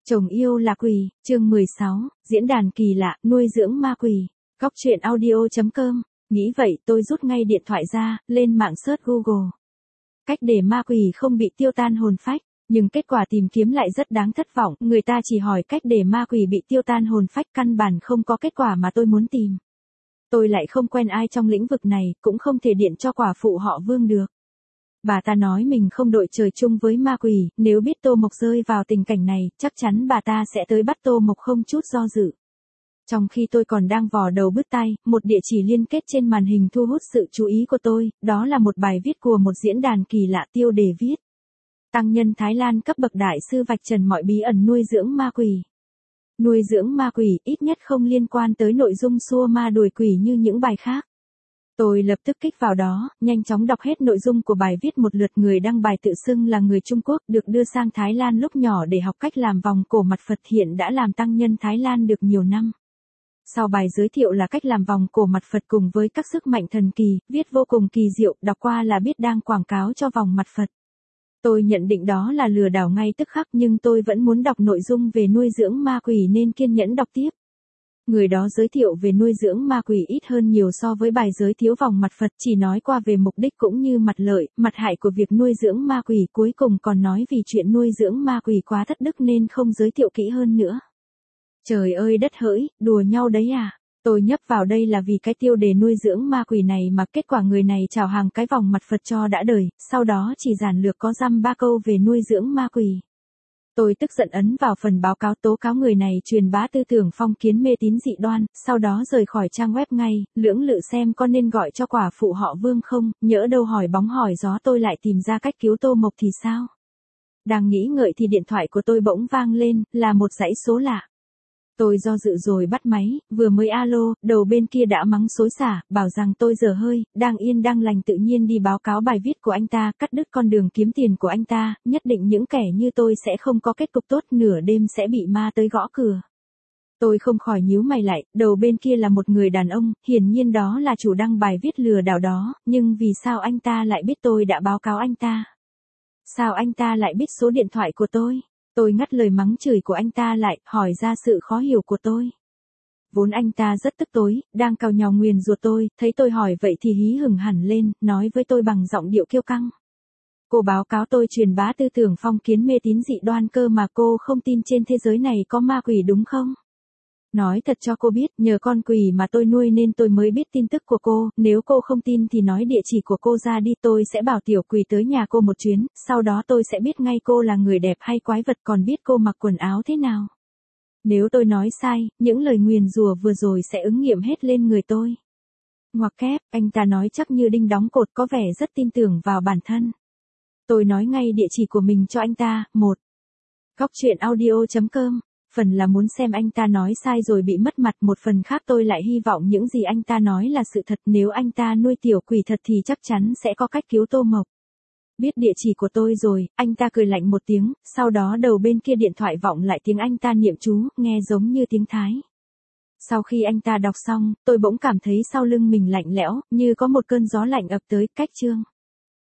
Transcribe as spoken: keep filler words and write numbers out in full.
Chồng yêu là quỷ, chương mười sáu, diễn đàn kỳ lạ, nuôi dưỡng ma quỷ. Góc truyện audio chấm com. Nghĩ vậy tôi rút ngay điện thoại ra, lên mạng search Google. Cách để ma quỷ không bị tiêu tan hồn phách, nhưng kết quả tìm kiếm lại rất đáng thất vọng, người ta chỉ hỏi cách để ma quỷ bị tiêu tan hồn phách, căn bản không có kết quả mà tôi muốn tìm. Tôi lại không quen ai trong lĩnh vực này, cũng không thể điện cho quả phụ họ Vương được. Bà ta nói mình không đội trời chung với ma quỷ, nếu biết Tô Mộc rơi vào tình cảnh này, chắc chắn bà ta sẽ tới bắt Tô Mộc không chút do dự. Trong khi tôi còn đang vò đầu bứt tai, một địa chỉ liên kết trên màn hình thu hút sự chú ý của tôi, đó là một bài viết của một diễn đàn kỳ lạ, tiêu đề viết: Tăng nhân Thái Lan cấp bậc đại sư vạch trần mọi bí ẩn nuôi dưỡng ma quỷ. Nuôi dưỡng ma quỷ ít nhất không liên quan tới nội dung xua ma đuổi quỷ như những bài khác. Tôi lập tức kích vào đó, nhanh chóng đọc hết nội dung của bài viết một lượt. Người đăng bài tự xưng là người Trung Quốc, được đưa sang Thái Lan lúc nhỏ để học cách làm vòng cổ mặt Phật, hiện đã làm tăng nhân Thái Lan được nhiều năm. Sau bài giới thiệu là cách làm vòng cổ mặt Phật cùng với các sức mạnh thần kỳ, viết vô cùng kỳ diệu, đọc qua là biết đang quảng cáo cho vòng mặt Phật. Tôi nhận định đó là lừa đảo ngay tức khắc, nhưng tôi vẫn muốn đọc nội dung về nuôi dưỡng ma quỷ nên kiên nhẫn đọc tiếp. Người đó giới thiệu về nuôi dưỡng ma quỷ ít hơn nhiều so với bài giới thiệu vòng mặt Phật, chỉ nói qua về mục đích cũng như mặt lợi, mặt hại của việc nuôi dưỡng ma quỷ, cuối cùng còn nói vì chuyện nuôi dưỡng ma quỷ quá thất đức nên không giới thiệu kỹ hơn nữa. Trời ơi đất hỡi, đùa nhau đấy à? Tôi nhấp vào đây là vì cái tiêu đề nuôi dưỡng ma quỷ này mà kết quả người này chào hàng cái vòng mặt Phật cho đã đời, sau đó chỉ giản lược có dăm ba câu về nuôi dưỡng ma quỷ. Tôi tức giận ấn vào phần báo cáo tố cáo người này truyền bá tư tưởng phong kiến mê tín dị đoan, sau đó rời khỏi trang web ngay, lưỡng lự xem có nên gọi cho quả phụ họ Vương không, nhỡ đâu hỏi bóng hỏi gió tôi lại tìm ra cách cứu Tô Mộc thì sao? Đang nghĩ ngợi thì điện thoại của tôi bỗng vang lên, là một dãy số lạ. Tôi do dự rồi bắt máy, vừa mới alo, đầu bên kia đã mắng xối xả, bảo rằng tôi dở hơi, đang yên đang lành tự nhiên đi báo cáo bài viết của anh ta, cắt đứt con đường kiếm tiền của anh ta, nhất định những kẻ như tôi sẽ không có kết cục tốt, nửa đêm sẽ bị ma tới gõ cửa. Tôi không khỏi nhíu mày lại, đầu bên kia là một người đàn ông, hiển nhiên đó là chủ đăng bài viết lừa đảo đó, nhưng vì sao anh ta lại biết tôi đã báo cáo anh ta? Sao anh ta lại biết số điện thoại của tôi? Tôi ngắt lời mắng chửi của anh ta lại, hỏi ra sự khó hiểu của tôi. Vốn anh ta rất tức tối, đang cào nhào nguyền rủa tôi, thấy tôi hỏi vậy thì hí hửng hẳn lên, nói với tôi bằng giọng điệu kiêu căng. Cô báo cáo tôi truyền bá tư tưởng phong kiến mê tín dị đoan cơ mà cô không tin trên thế giới này có ma quỷ đúng không? Nói thật cho cô biết, nhờ con quỷ mà tôi nuôi nên tôi mới biết tin tức của cô, nếu cô không tin thì nói địa chỉ của cô ra đi, tôi sẽ bảo tiểu quỷ tới nhà cô một chuyến, sau đó tôi sẽ biết ngay cô là người đẹp hay quái vật, còn biết cô mặc quần áo thế nào. Nếu tôi nói sai, những lời nguyền rủa vừa rồi sẽ ứng nghiệm hết lên người tôi. Ngoặc kép, anh ta nói chắc như đinh đóng cột, có vẻ rất tin tưởng vào bản thân. Tôi nói ngay địa chỉ của mình cho anh ta. Một. Góc truyện audio chấm com. Phần là muốn xem anh ta nói sai rồi bị mất mặt, một phần khác tôi lại hy vọng những gì anh ta nói là sự thật, nếu anh ta nuôi tiểu quỷ thật thì chắc chắn sẽ có cách cứu Tô Mộc. Biết địa chỉ của tôi rồi, anh ta cười lạnh một tiếng, sau đó đầu bên kia điện thoại vọng lại tiếng anh ta niệm chú, nghe giống như tiếng Thái. Sau khi anh ta đọc xong, tôi bỗng cảm thấy sau lưng mình lạnh lẽo, như có một cơn gió lạnh ập tới. Cách chương.